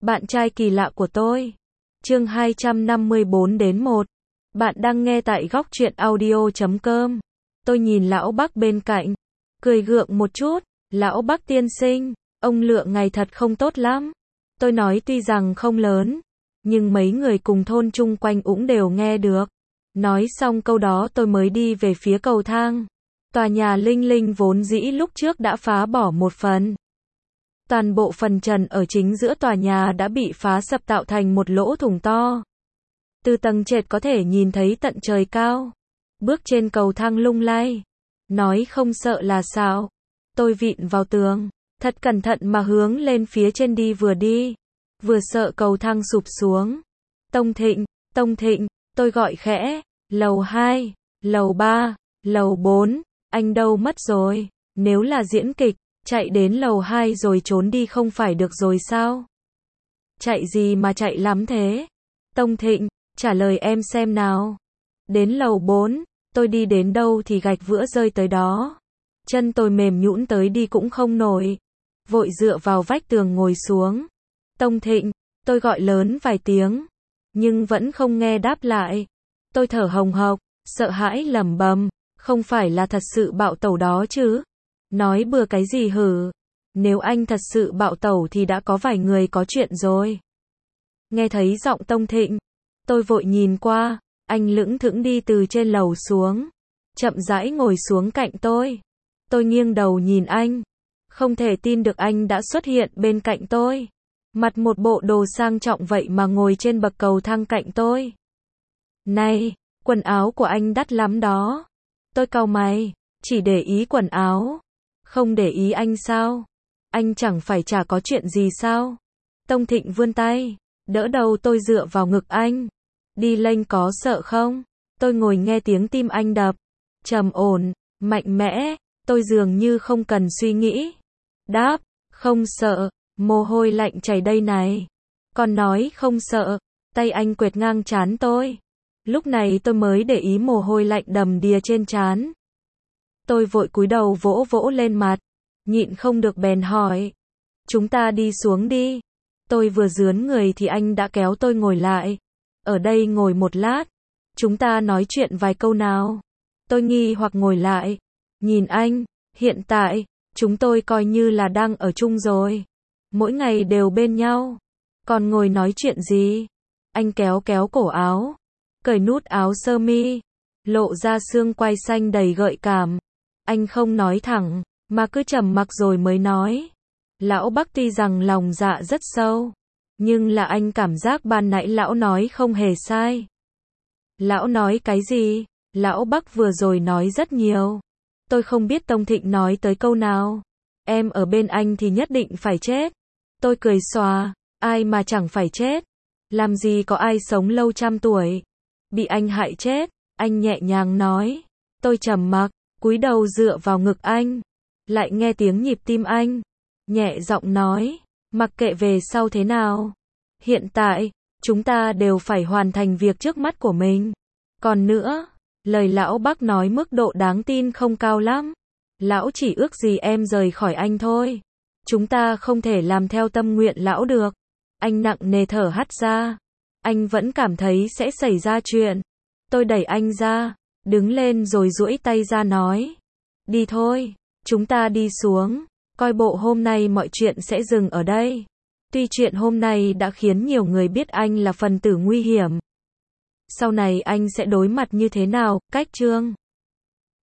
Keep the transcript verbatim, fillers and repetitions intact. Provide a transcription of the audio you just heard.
Bạn trai kỳ lạ của tôi. Chương hai trăm năm mươi bốn đến một. Bạn đang nghe tại góc truyện audio chấm com. Tôi nhìn lão Bắc bên cạnh, cười gượng một chút. Lão Bắc tiên sinh, ông Lượng ngày thật không tốt lắm. Tôi nói tuy rằng không lớn, nhưng mấy người cùng thôn chung quanh cũng đều nghe được. Nói xong câu đó tôi mới đi về phía cầu thang. Tòa nhà Linh Linh vốn dĩ lúc trước đã phá bỏ một phần. Toàn bộ phần trần ở chính giữa tòa nhà đã bị phá sập tạo thành một lỗ thủng to. Từ tầng trệt có thể nhìn thấy tận trời cao. Bước trên cầu thang lung lay. Nói không sợ là sao? Tôi vịn vào tường, thật cẩn thận mà hướng lên phía trên đi, vừa đi, vừa sợ cầu thang sụp xuống. Tông Thịnh, Tông Thịnh, tôi gọi khẽ. Lầu hai, lầu ba, lầu bốn, anh đâu mất rồi? Nếu là diễn kịch, chạy đến lầu hai rồi trốn đi không phải được rồi sao? Chạy gì mà chạy lắm thế? Tông Thịnh, trả lời em xem nào. Đến lầu bốn, tôi đi đến đâu thì gạch vữa rơi tới đó. Chân tôi mềm nhũn tới đi cũng không nổi. Vội dựa vào vách tường ngồi xuống. Tông Thịnh, tôi gọi lớn vài tiếng, nhưng vẫn không nghe đáp lại. Tôi thở hồng hộc, sợ hãi lẩm bẩm, không phải là thật sự bạo tẩu đó chứ? Nói bừa cái gì hử? Nếu anh thật sự bạo tẩu thì đã có vài người có chuyện rồi. Nghe thấy giọng Tông Thịnh, tôi vội nhìn qua, anh lững thững đi từ trên lầu xuống, chậm rãi ngồi xuống cạnh tôi. Tôi nghiêng đầu nhìn anh, không thể tin được anh đã xuất hiện bên cạnh tôi. Mặc một bộ đồ sang trọng vậy mà ngồi trên bậc cầu thang cạnh tôi. Này, quần áo của anh đắt lắm đó. Tôi cau mày, chỉ để ý quần áo, không để ý anh sao? Anh chẳng phải chả có chuyện gì sao? Tông Thịnh vươn tay, đỡ đầu tôi dựa vào ngực anh. Đi lênh có sợ không? Tôi ngồi nghe tiếng tim anh đập, trầm ổn, mạnh mẽ. Tôi dường như không cần suy nghĩ. Đáp, không sợ, mồ hôi lạnh chảy đây này. Còn nói không sợ, tay anh quệt ngang trán tôi. Lúc này tôi mới để ý mồ hôi lạnh đầm đìa trên trán. Tôi vội cúi đầu vỗ vỗ lên mặt, nhịn không được bèn hỏi. Chúng ta đi xuống đi. Tôi vừa dướn người thì anh đã kéo tôi ngồi lại. Ở đây ngồi một lát, chúng ta nói chuyện vài câu nào. Tôi nghi hoặc ngồi lại, nhìn anh. Hiện tại, chúng tôi coi như là đang ở chung rồi. Mỗi ngày đều bên nhau. Còn ngồi nói chuyện gì? Anh kéo kéo cổ áo, cởi nút áo sơ mi, lộ ra xương quai xanh đầy gợi cảm. Anh không nói thẳng, mà cứ trầm mặc rồi mới nói. Lão Bắc tuy rằng lòng dạ rất sâu, nhưng là anh cảm giác ban nãy lão nói không hề sai. Lão nói cái gì? Lão Bắc vừa rồi nói rất nhiều. Tôi không biết Tông Thịnh nói tới câu nào. Em ở bên anh thì nhất định phải chết. Tôi cười xòa, ai mà chẳng phải chết. Làm gì có ai sống lâu trăm tuổi. Bị anh hại chết, anh nhẹ nhàng nói. Tôi trầm mặc, cúi đầu dựa vào ngực anh. Lại nghe tiếng nhịp tim anh. Nhẹ giọng nói, mặc kệ về sau thế nào. Hiện tại, chúng ta đều phải hoàn thành việc trước mắt của mình. Còn nữa, lời lão Bắc nói mức độ đáng tin không cao lắm. Lão chỉ ước gì em rời khỏi anh thôi. Chúng ta không thể làm theo tâm nguyện lão được. Anh nặng nề thở hắt ra. Anh vẫn cảm thấy sẽ xảy ra chuyện. Tôi đẩy anh ra, đứng lên rồi duỗi tay ra nói. Đi thôi, chúng ta đi xuống. Coi bộ hôm nay mọi chuyện sẽ dừng ở đây. Tuy chuyện hôm nay đã khiến nhiều người biết anh là phần tử nguy hiểm. Sau này anh sẽ đối mặt như thế nào? Cách chương